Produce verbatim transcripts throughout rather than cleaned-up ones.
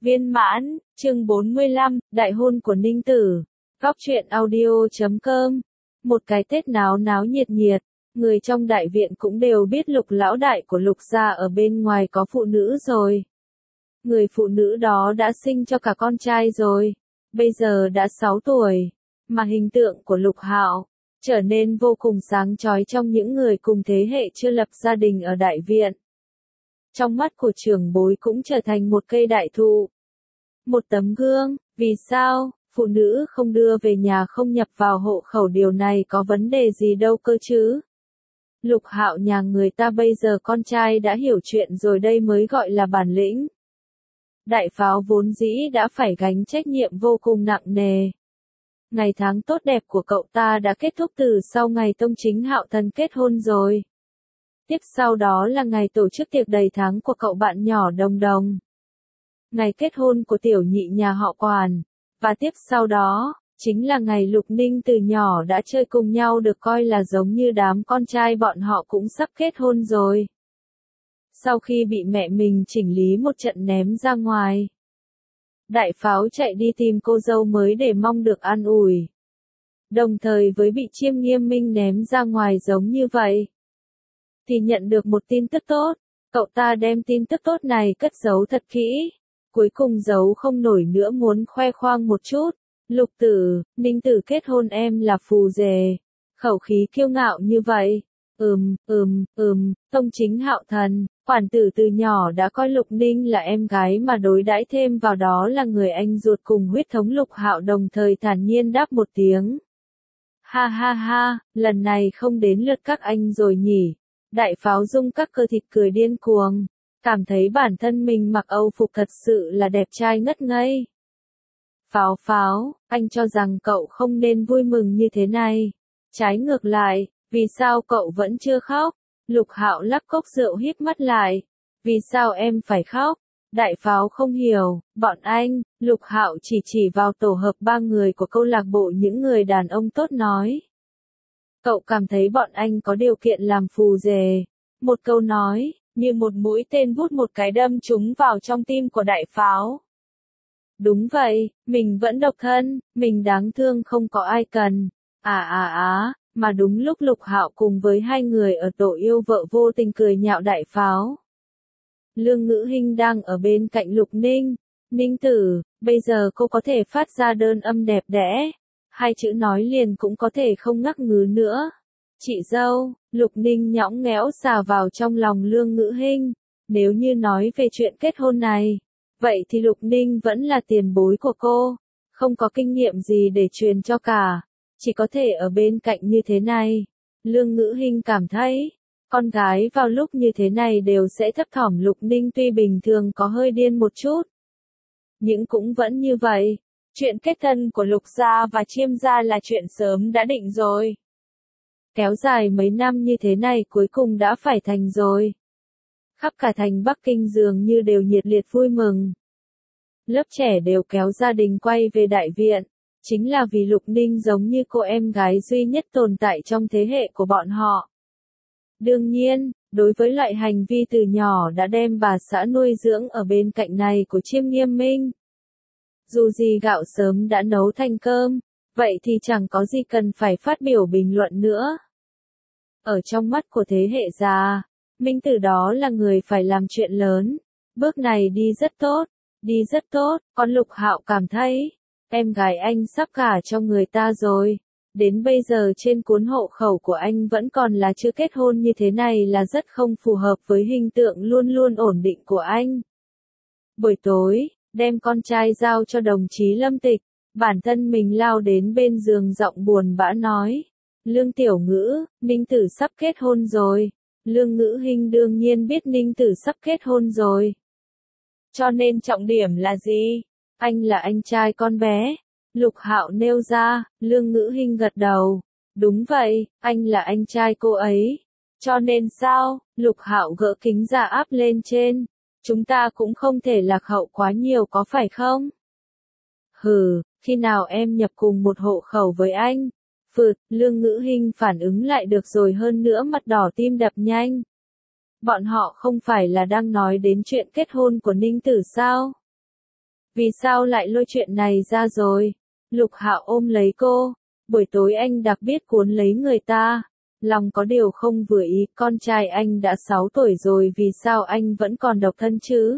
Viên mãn, chương bốn mươi lăm, đại hôn của Ninh Tử. Góc truyện audio chấm com. Một cái Tết náo náo nhiệt nhiệt, người trong đại viện cũng đều biết Lục lão đại của Lục gia ở bên ngoài có phụ nữ rồi. Người phụ nữ đó đã sinh cho cả con trai rồi, bây giờ đã sáu tuổi, mà hình tượng của Lục Hạo trở nên vô cùng sáng chói trong những người cùng thế hệ chưa lập gia đình ở đại viện. Trong mắt của trưởng bối cũng trở thành một cây đại thụ. Một tấm gương, vì sao, phụ nữ không đưa về nhà không nhập vào hộ khẩu điều này có vấn đề gì đâu cơ chứ. Lục Hạo nhà người ta bây giờ con trai đã hiểu chuyện rồi đây mới gọi là bản lĩnh. Đại pháo vốn dĩ đã phải gánh trách nhiệm vô cùng nặng nề. Ngày tháng tốt đẹp của cậu ta đã kết thúc từ sau ngày Tông Chính Hạo Thần kết hôn rồi. Tiếp sau đó là ngày tổ chức tiệc đầy tháng của cậu bạn nhỏ Đồng Đồng. Ngày kết hôn của tiểu nhị nhà họ Quản. Và tiếp sau đó, chính là ngày Lục Ninh từ nhỏ đã chơi cùng nhau được coi là giống như đám con trai bọn họ cũng sắp kết hôn rồi. Sau khi bị mẹ mình chỉnh lý một trận ném ra ngoài, đại pháo chạy đi tìm cô dâu mới để mong được an ủi. Đồng thời với bị Chiêm Nghiêm Minh ném ra ngoài giống như vậy, thì nhận được một tin tức tốt, cậu ta đem tin tức tốt này cất giấu thật kỹ, cuối cùng giấu không nổi nữa muốn khoe khoang một chút. Lục tử, Ninh Tử kết hôn em là phù dề, khẩu khí kiêu ngạo như vậy. Ừm, ừm, ừm, Tông Chính Hạo Thần, Quản tử từ nhỏ đã coi Lục Ninh là em gái mà đối đãi thêm vào đó là người anh ruột cùng huyết thống Lục Hạo đồng thời thản nhiên đáp một tiếng. Ha ha ha, lần này không đến lượt các anh rồi nhỉ. Đại pháo dung các cơ thịt cười điên cuồng, cảm thấy bản thân mình mặc Âu phục thật sự là đẹp trai ngất ngây. Pháo pháo, anh cho rằng cậu không nên vui mừng như thế này. Trái ngược lại, vì sao cậu vẫn chưa khóc? Lục Hạo lắc cốc rượu híp mắt lại. Vì sao em phải khóc? Đại pháo không hiểu, bọn anh, Lục Hạo chỉ chỉ vào tổ hợp ba người của câu lạc bộ những người đàn ông tốt nói. Cậu cảm thấy bọn anh có điều kiện làm phù dề. Một câu nói, như một mũi tên vút một cái đâm trúng vào trong tim của đại pháo. Đúng vậy, mình vẫn độc thân, mình đáng thương không có ai cần. À à à, mà đúng lúc Lục Hạo cùng với hai người ở tổ yêu vợ vô tình cười nhạo đại pháo. Lương Ngữ Hinh đang ở bên cạnh Lục Ninh. Ninh Tử, bây giờ cô có thể phát ra đơn âm đẹp đẽ. Hai chữ nói liền cũng có thể không ngắc ngứ nữa. Chị dâu, Lục Ninh nhõng nhẽo xà vào trong lòng Lương Ngữ Hinh. Nếu như nói về chuyện kết hôn này, vậy thì Lục Ninh vẫn là tiền bối của cô. Không có kinh nghiệm gì để truyền cho cả. Chỉ có thể ở bên cạnh như thế này. Lương Ngữ Hinh cảm thấy, con gái vào lúc như thế này đều sẽ thấp thỏm. Lục Ninh tuy bình thường có hơi điên một chút, nhưng cũng vẫn như vậy. Chuyện kết thân của Lục gia và Chiêm gia là chuyện sớm đã định rồi. Kéo dài mấy năm như thế này cuối cùng đã phải thành rồi. Khắp cả thành Bắc Kinh dường như đều nhiệt liệt vui mừng. Lớp trẻ đều kéo gia đình quay về đại viện. Chính là vì Lục Ninh giống như cô em gái duy nhất tồn tại trong thế hệ của bọn họ. Đương nhiên, đối với loại hành vi từ nhỏ đã đem bà xã nuôi dưỡng ở bên cạnh này của Chiêm Nghiêm Minh. Dù gì gạo sớm đã nấu thành cơm, vậy thì chẳng có gì cần phải phát biểu bình luận nữa. Ở trong mắt của thế hệ già, Minh Tử đó là người phải làm chuyện lớn. Bước này đi rất tốt, đi rất tốt, còn Lục Hạo cảm thấy, em gái anh sắp gả cho người ta rồi. Đến bây giờ trên cuốn hộ khẩu của anh vẫn còn là chưa kết hôn như thế này là rất không phù hợp với hình tượng luôn luôn ổn định của anh. Buổi tối, đem con trai giao cho đồng chí Lâm Tịch, bản thân mình lao đến bên giường giọng buồn bã nói. Lương Tiểu Ngữ, Ninh Tử sắp kết hôn rồi. Lương Ngữ Hinh đương nhiên biết Ninh Tử sắp kết hôn rồi. Cho nên trọng điểm là gì? Anh là anh trai con bé. Lục Hạo nêu ra, Lương Ngữ Hinh gật đầu. Đúng vậy, anh là anh trai cô ấy. Cho nên sao? Lục Hạo gỡ kính ra áp lên trên. Chúng ta cũng không thể lạc hậu quá nhiều có phải không? Hừ, khi nào em nhập cùng một hộ khẩu với anh? Phượt, Lương Ngữ Hinh phản ứng lại được rồi hơn nữa mặt đỏ tim đập nhanh. Bọn họ không phải là đang nói đến chuyện kết hôn của Ninh Tử sao? Vì sao lại lôi chuyện này ra rồi? Lục Hạo ôm lấy cô, buổi tối anh đặc biệt cuốn lấy người ta. Lòng có điều không vừa ý, con trai anh đã sáu tuổi rồi vì sao anh vẫn còn độc thân chứ?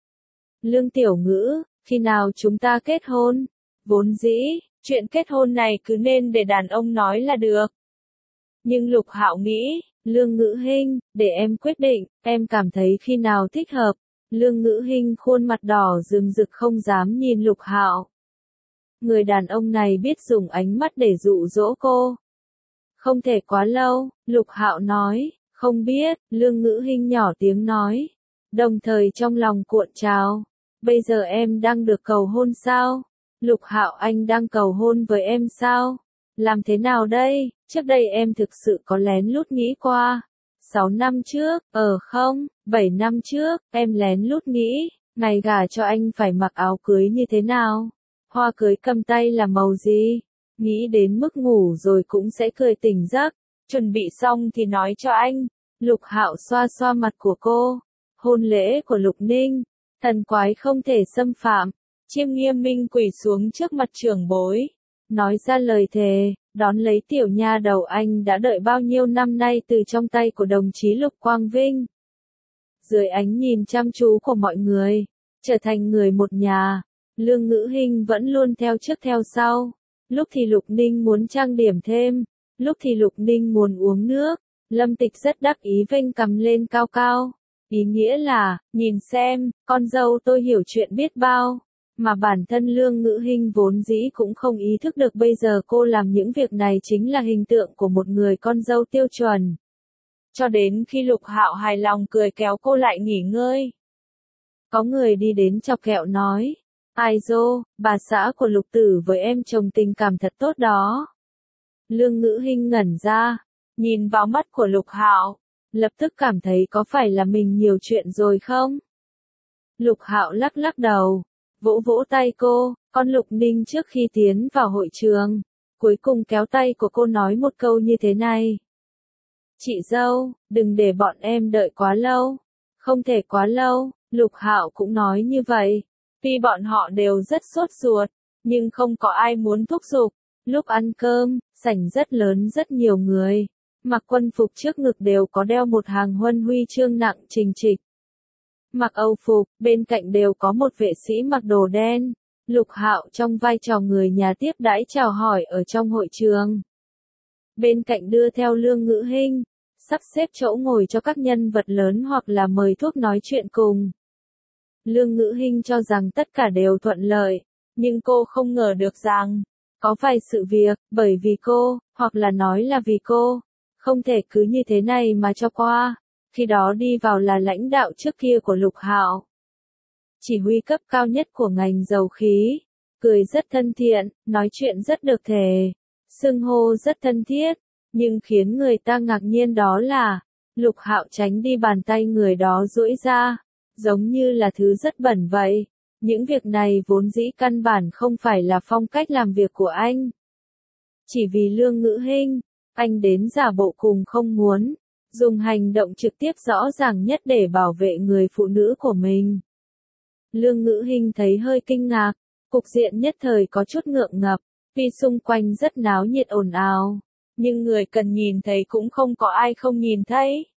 Lương Tiểu Ngữ, khi nào chúng ta kết hôn? Vốn dĩ, chuyện kết hôn này cứ nên để đàn ông nói là được. Nhưng Lục Hạo nghĩ, Lương Ngữ Hinh, để em quyết định, em cảm thấy khi nào thích hợp. Lương Ngữ Hinh khuôn mặt đỏ rừng rực không dám nhìn Lục Hạo. Người đàn ông này biết dùng ánh mắt để dụ dỗ cô. Không thể quá lâu, Lục Hạo nói, không biết, Lương Ngữ Hinh nhỏ tiếng nói. Đồng thời trong lòng cuộn trào, bây giờ em đang được cầu hôn sao? Lục Hạo anh đang cầu hôn với em sao? Làm thế nào đây? Trước đây em thực sự có lén lút nghĩ qua. Sáu năm trước, ờ không, bảy năm trước, em lén lút nghĩ, ngày gả cho anh phải mặc áo cưới như thế nào? Hoa cưới cầm tay là màu gì? Nghĩ đến mức ngủ rồi cũng sẽ cười tỉnh giấc. Chuẩn bị xong thì nói cho anh. Lục Hạo xoa xoa mặt của cô. Hôn lễ của Lục Ninh, thần quái không thể xâm phạm. Chiêm Nghiêm Minh quỳ xuống trước mặt trưởng bối, nói ra lời thề, đón lấy tiểu nha đầu anh đã đợi bao nhiêu năm nay từ trong tay của đồng chí Lục Quang Vinh. Dưới ánh nhìn chăm chú của mọi người, trở thành người một nhà, Lương Ngữ Hinh vẫn luôn theo trước theo sau. Lúc thì Lục Ninh muốn trang điểm thêm, lúc thì Lục Ninh muốn uống nước, Lâm Tịch rất đắc ý vênh cầm lên cao cao. Ý nghĩa là, nhìn xem, con dâu tôi hiểu chuyện biết bao. Mà bản thân Lương Ngữ Hinh vốn dĩ cũng không ý thức được bây giờ cô làm những việc này chính là hình tượng của một người con dâu tiêu chuẩn. Cho đến khi Lục Hạo hài lòng cười kéo cô lại nghỉ ngơi. Có người đi đến chọc kẹo nói, ai dô, bà xã của Lục Tử với em chồng tình cảm thật tốt đó. Lương Ngữ Hinh ngẩn ra, nhìn vào mắt của Lục Hạo, lập tức cảm thấy có phải là mình nhiều chuyện rồi không? Lục Hạo lắc lắc đầu, vỗ vỗ tay cô, con Lục Ninh trước khi tiến vào hội trường, cuối cùng kéo tay của cô nói một câu như thế này. Chị dâu, đừng để bọn em đợi quá lâu. Không thể quá lâu, Lục Hạo cũng nói như vậy. Tuy bọn họ đều rất sốt ruột, nhưng không có ai muốn thúc giục. Lúc ăn cơm, sảnh rất lớn rất nhiều người. Mặc quân phục trước ngực đều có đeo một hàng huân huy chương nặng trình trịch. Mặc Âu phục, bên cạnh đều có một vệ sĩ mặc đồ đen. Lục Hạo trong vai trò người nhà tiếp đãi chào hỏi ở trong hội trường. Bên cạnh đưa theo Lương Ngữ Hinh, sắp xếp chỗ ngồi cho các nhân vật lớn hoặc là mời thuốc nói chuyện cùng. Lương Ngữ Hinh cho rằng tất cả đều thuận lợi, nhưng cô không ngờ được rằng, có vài sự việc, bởi vì cô, hoặc là nói là vì cô, không thể cứ như thế này mà cho qua. Khi đó đi vào là lãnh đạo trước kia của Lục Hạo, chỉ huy cấp cao nhất của ngành dầu khí, cười rất thân thiện, nói chuyện rất được thể, xưng hô rất thân thiết, nhưng khiến người ta ngạc nhiên đó là, Lục Hạo tránh đi bàn tay người đó duỗi ra, giống như là thứ rất bẩn vậy. Những việc này vốn dĩ căn bản không phải là phong cách làm việc của anh. Chỉ vì Lương Ngữ Hinh, anh đến giả bộ cùng không muốn, dùng hành động trực tiếp rõ ràng nhất để bảo vệ người phụ nữ của mình. Lương Ngữ Hinh thấy hơi kinh ngạc, cục diện nhất thời có chút ngượng ngập, vì xung quanh rất náo nhiệt ồn ào, nhưng người cần nhìn thấy cũng không có ai không nhìn thấy.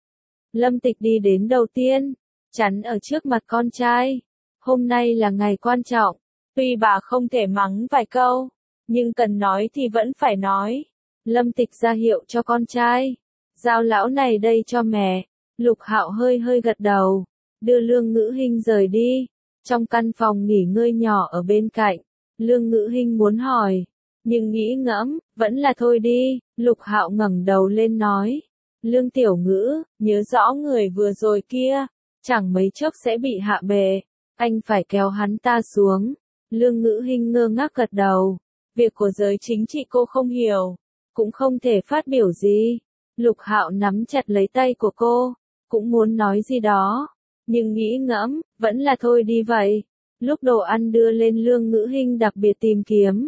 Lâm Tịch đi đến đầu tiên, chắn ở trước mặt con trai. Hôm nay là ngày quan trọng, tuy bà không thể mắng vài câu, nhưng cần nói thì vẫn phải nói. Lâm Tịch ra hiệu cho con trai, giao lão này đây cho mẹ. Lục Hạo hơi hơi gật đầu, đưa Lương Ngữ Hinh rời đi. Trong căn phòng nghỉ ngơi nhỏ ở bên cạnh, Lương Ngữ Hinh muốn hỏi, nhưng nghĩ ngẫm, vẫn là thôi đi. Lục Hạo ngẩng đầu lên nói, Lương Tiểu Ngữ, nhớ rõ người vừa rồi kia, chẳng mấy chốc sẽ bị hạ bệ, anh phải kéo hắn ta xuống. Lương Ngữ Hinh ngơ ngác gật đầu, việc của giới chính trị cô không hiểu, cũng không thể phát biểu gì. Lục Hạo nắm chặt lấy tay của cô, cũng muốn nói gì đó, nhưng nghĩ ngẫm, vẫn là thôi đi vậy. Lúc đồ ăn đưa lên, Lương Ngữ Hinh đặc biệt tìm kiếm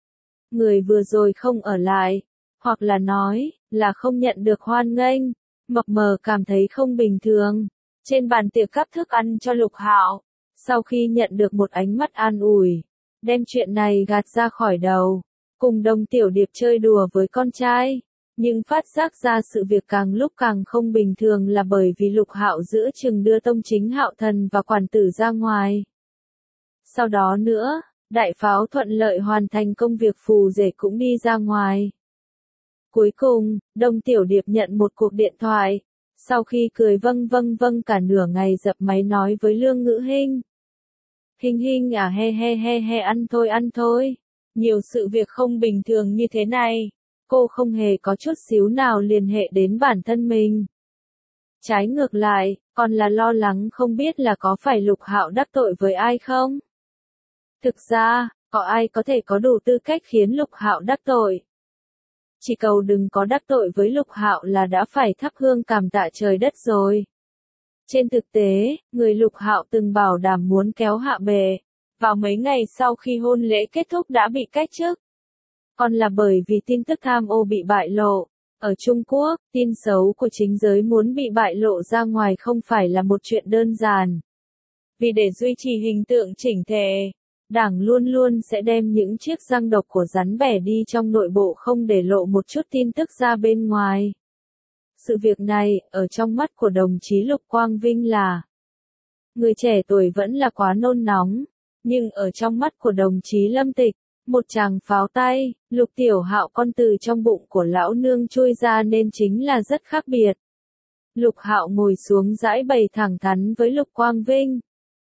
người vừa rồi không ở lại, hoặc là nói, là không nhận được hoan nghênh. Mập mờ cảm thấy không bình thường. Trên bàn tiệc cấp thức ăn cho Lục Hạo, Sau khi nhận được một ánh mắt an ủi, đem chuyện này gạt ra khỏi đầu, cùng Đồng Tiểu Điệp chơi đùa với con trai, nhưng phát giác ra sự việc càng lúc càng không bình thường là bởi vì Lục Hạo giữa chừng đưa Tông Chính Hạo Thần và quản tử ra ngoài. Sau đó nữa, Đại Pháo thuận lợi hoàn thành công việc phù rể cũng đi ra ngoài. Cuối cùng, Đồng Tiểu Điệp nhận một cuộc điện thoại, sau khi cười vâng vâng vâng cả nửa ngày dập máy nói với Lương Ngữ Hinh. Hinh Hinh à, he he he he, ăn thôi ăn thôi. Nhiều sự việc không bình thường như thế này, cô không hề có chút xíu nào liên hệ đến bản thân mình. Trái ngược lại, còn là lo lắng không biết là có phải Lục Hạo đắc tội với ai không? Thực ra, có ai có thể có đủ tư cách khiến Lục Hạo đắc tội? Chỉ cầu đừng có đắc tội với Lục Hạo là đã phải thắp hương cảm tạ trời đất rồi. Trên thực tế, người Lục Hạo từng bảo đảm muốn kéo hạ bệ, vào mấy ngày sau khi hôn lễ kết thúc đã bị cách chức. Còn là bởi vì tin tức tham ô bị bại lộ. Ở Trung Quốc, tin xấu của chính giới muốn bị bại lộ ra ngoài không phải là một chuyện đơn giản. Vì để duy trì hình tượng chỉnh tề, Đảng luôn luôn sẽ đem những chiếc răng độc của rắn bẻ đi trong nội bộ không để lộ một chút tin tức ra bên ngoài. Sự việc này, ở trong mắt của đồng chí Lục Quang Vinh là người trẻ tuổi vẫn là quá nôn nóng, nhưng ở trong mắt của đồng chí Lâm Tịch, một chàng pháo tay, Lục Tiểu Hạo con từ trong bụng của lão nương chui ra nên chính là rất khác biệt. Lục Hạo ngồi xuống giãi bày thẳng thắn với Lục Quang Vinh.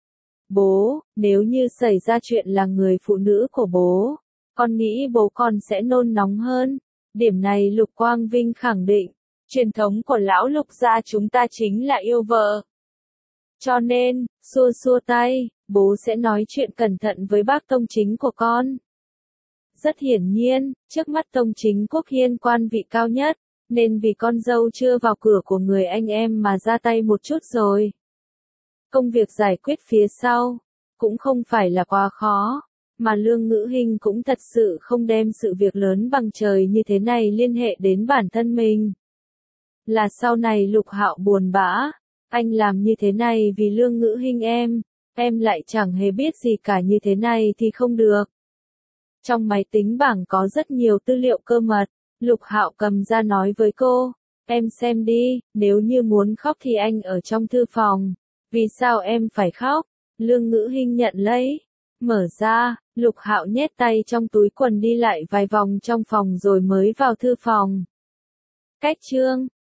Bố, nếu như xảy ra chuyện là người phụ nữ của bố, con nghĩ bố con sẽ nôn nóng hơn. Điểm này Lục Quang Vinh khẳng định, truyền thống của lão Lục gia chúng ta chính là yêu vợ. Cho nên, xua xua tay, bố sẽ nói chuyện cẩn thận với bác Tông Chính của con. Rất hiển nhiên, trước mắt Tông Chính Quốc Hiên quan vị cao nhất, nên vì con dâu chưa vào cửa của người anh em mà ra tay một chút rồi. Công việc giải quyết phía sau, cũng không phải là quá khó, mà Lương Ngữ Hinh cũng thật sự không đem sự việc lớn bằng trời như thế này liên hệ đến bản thân mình. Là sau này Lục Hạo buồn bã, anh làm như thế này vì Lương Ngữ Hinh em, em lại chẳng hề biết gì cả, như thế này thì không được. Trong máy tính bảng có rất nhiều tư liệu cơ mật, Lục Hạo cầm ra nói với cô, em xem đi, nếu như muốn khóc thì anh ở trong thư phòng. Vì sao em phải khóc? Lương Ngữ Hinh nhận lấy, mở ra, Lục Hạo nhét tay trong túi quần đi lại vài vòng trong phòng rồi mới vào thư phòng. Cách chương